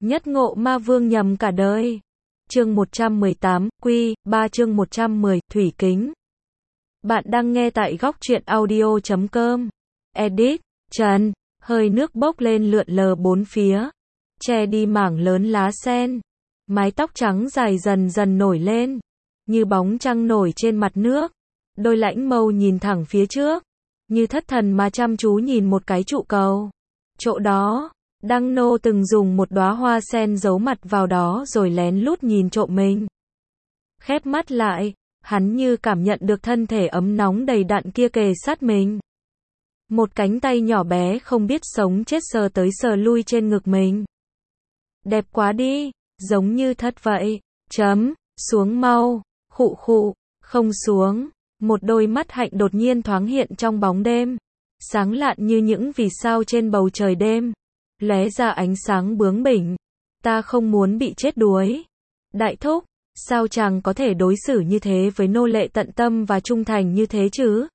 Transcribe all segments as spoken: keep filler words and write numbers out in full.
Nhất ngộ ma vương nhầm cả đời. Chương một trăm mười tám, Quy, ba chương một trăm mười, Thủy Kính. Bạn đang nghe tại góc truyện audio chấm com. Edit, Trần, hơi nước bốc lên lượn lờ bốn phía. Che đi mảng lớn lá sen. Mái tóc trắng dài dần dần nổi lên. Như bóng trăng nổi trên mặt nước. Đôi lãnh mâu nhìn thẳng phía trước. Như thất thần mà chăm chú nhìn một cái trụ cầu. Chỗ đó, Đăng Nô từng dùng một đóa hoa sen giấu mặt vào đó rồi lén lút nhìn trộm mình. Khép mắt lại, hắn như cảm nhận được thân thể ấm nóng đầy đặn kia kề sát mình. Một cánh tay nhỏ bé không biết sống chết sờ tới sờ lui trên ngực mình. Đẹp quá đi, giống như thất vậy. Chấm, xuống mau, khụ khụ, không xuống. Một đôi mắt hạnh đột nhiên thoáng hiện trong bóng đêm. Sáng lạn như những vì sao trên bầu trời đêm. Lóe ra ánh sáng bướng bỉnh. Ta không muốn bị chết đuối. Đại thúc, sao chàng có thể đối xử như thế với nô lệ tận tâm và trung thành như thế chứ?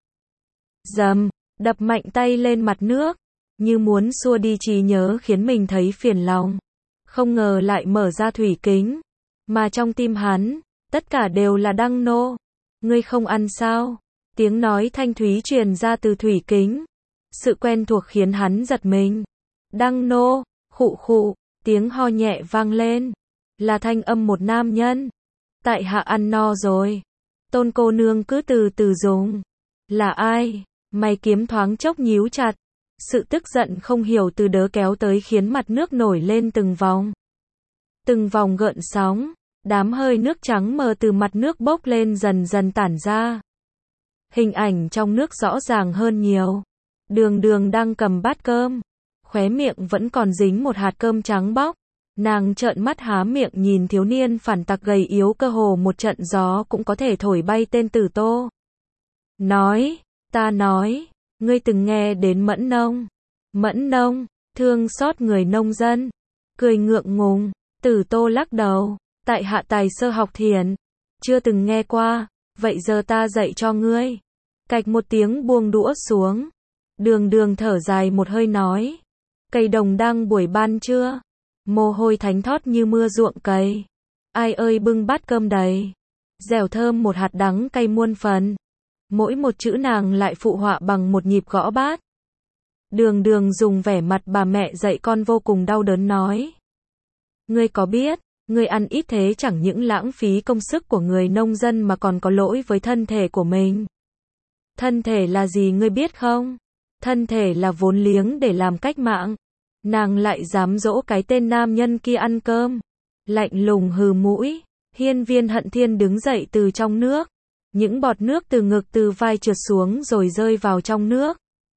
Dầm, đập mạnh tay lên mặt nước. Như muốn xua đi trí nhớ khiến mình thấy phiền lòng. Không ngờ lại mở ra thủy kính. Mà trong tim hắn, tất cả đều là Đăng Nô. Ngươi không ăn sao? Tiếng nói thanh thúy truyền ra từ thủy kính. Sự quen thuộc khiến hắn giật mình. Đăng Nô, khụ khụ, tiếng ho nhẹ vang lên. Là thanh âm một nam nhân. Tại hạ ăn no rồi. Tôn cô nương cứ từ từ dùng. Là ai? Mày kiếm thoáng chốc nhíu chặt. Sự tức giận không hiểu từ đớ kéo tới khiến mặt nước nổi lên từng vòng. Từng vòng gợn sóng. Đám hơi nước trắng mờ từ mặt nước bốc lên dần dần tản ra. Hình ảnh trong nước rõ ràng hơn nhiều. Đường Đường đang cầm bát cơm. Khóe miệng vẫn còn dính một hạt cơm trắng bóc. Nàng trợn mắt há miệng nhìn thiếu niên phản tặc gầy yếu cơ hồ một trận gió cũng có thể thổi bay tên Tử Tô. Nói, ta nói, ngươi từng nghe đến Mẫn Nông. Mẫn Nông, thương xót người nông dân. Cười ngượng ngùng, Tử Tô lắc đầu. Tại hạ tài sơ học thiền. Chưa từng nghe qua, vậy giờ ta dạy cho ngươi. Cạch một tiếng buông đũa xuống. Đường Đường thở dài một hơi nói. Cây đồng đang buổi ban trưa. Mồ hôi thánh thót như mưa ruộng cày. Ai ơi bưng bát cơm đầy. Dẻo thơm một hạt đắng cay muôn phần. Mỗi một chữ nàng lại phụ họa bằng một nhịp gõ bát. Đường Đường dùng vẻ mặt bà mẹ dạy con vô cùng đau đớn nói. Ngươi có biết, ngươi ăn ít thế chẳng những lãng phí công sức của người nông dân mà còn có lỗi với thân thể của mình. Thân thể là gì ngươi biết không? Thân thể là vốn liếng để làm cách mạng. Nàng lại dám dỗ cái tên nam nhân kia ăn cơm. Lạnh lùng hừ mũi. Hiên Viên Hận Thiên đứng dậy từ trong nước. Những bọt nước từ ngực từ vai trượt xuống rồi rơi vào trong nước.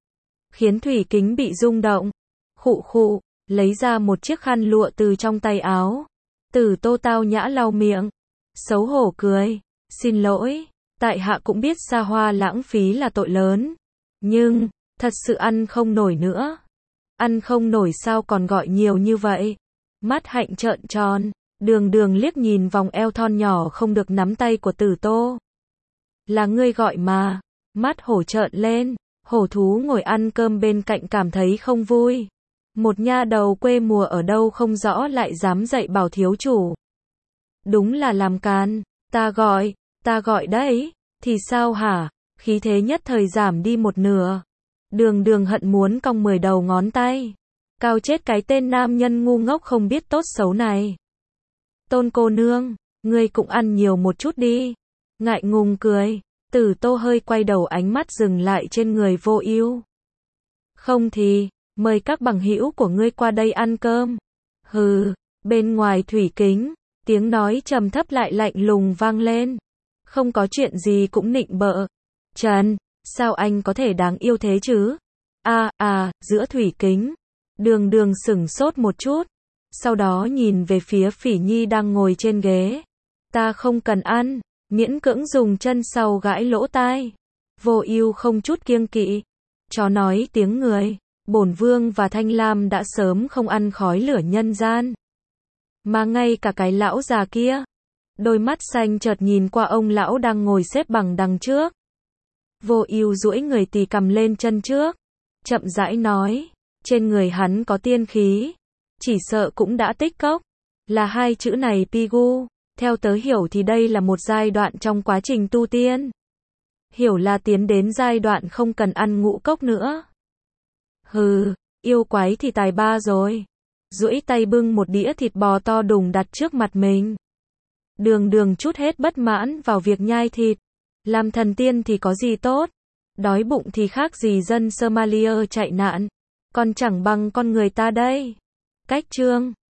Khiến thủy kính bị rung động. Khụ khụ, lấy ra một chiếc khăn lụa từ trong tay áo. Tử Tô tao nhã lau miệng. Xấu hổ cười. Xin lỗi, tại hạ cũng biết xa hoa lãng phí là tội lớn. Nhưng, thật sự ăn không nổi nữa. Ăn không nổi sao còn gọi nhiều như vậy? Mắt hạnh trợn tròn. Đường Đường liếc nhìn vòng eo thon nhỏ không được nắm tay của Tử Tô. Là ngươi gọi mà. Mắt hổ trợn lên. Hổ thú ngồi ăn cơm bên cạnh cảm thấy không vui. Một nha đầu quê mùa ở đâu không rõ lại dám dạy bảo thiếu chủ. Đúng là làm càn. Ta gọi, ta gọi đấy. Thì sao hả? Khí thế nhất thời giảm đi một nửa. Đường Đường hận muốn cong mười đầu ngón tay. Cao chết cái tên nam nhân ngu ngốc không biết tốt xấu này. Tôn cô nương, ngươi cũng ăn nhiều một chút đi. Ngại ngùng cười. Tử Tô hơi quay đầu ánh mắt dừng lại trên người Vô Ưu. Không thì, mời các bằng hữu của ngươi qua đây ăn cơm. Hừ, bên ngoài thủy kính, tiếng nói trầm thấp lại lạnh lùng vang lên. Không có chuyện gì cũng nịnh bợ. Trần, sao anh có thể đáng yêu thế chứ? À, à, giữa thủy kính. Đường Đường sửng sốt một chút. Sau đó nhìn về phía Phỉ Nhi đang ngồi trên ghế. Ta không cần ăn, miễn cưỡng dùng chân sau gãi lỗ tai. Vô Ưu không chút kiêng kỵ. Chó nói tiếng người. Bổn vương và Thanh Lam đã sớm không ăn khói lửa nhân gian. Mà ngay cả cái lão già kia. Đôi mắt xanh chợt nhìn qua ông lão đang ngồi xếp bằng đằng trước. Vô Ưu duỗi người tì cầm lên chân trước. Chậm rãi nói. Trên người hắn có tiên khí. chỉ sợ cũng đã tích cốc. Là hai chữ này Pigu. Theo tớ hiểu thì đây là một giai đoạn trong quá trình tu tiên. Hiểu là tiến đến giai đoạn không cần ăn ngũ cốc nữa. Hừ, yêu quái thì tài ba rồi. Duỗi tay bưng một đĩa thịt bò to đùng đặt trước mặt mình. Đường đường chút hết bất mãn vào việc nhai thịt. Làm thần tiên thì có gì tốt. Đói bụng thì khác gì dân Somalia chạy nạn. Còn chẳng bằng con người ta đây. Cách chương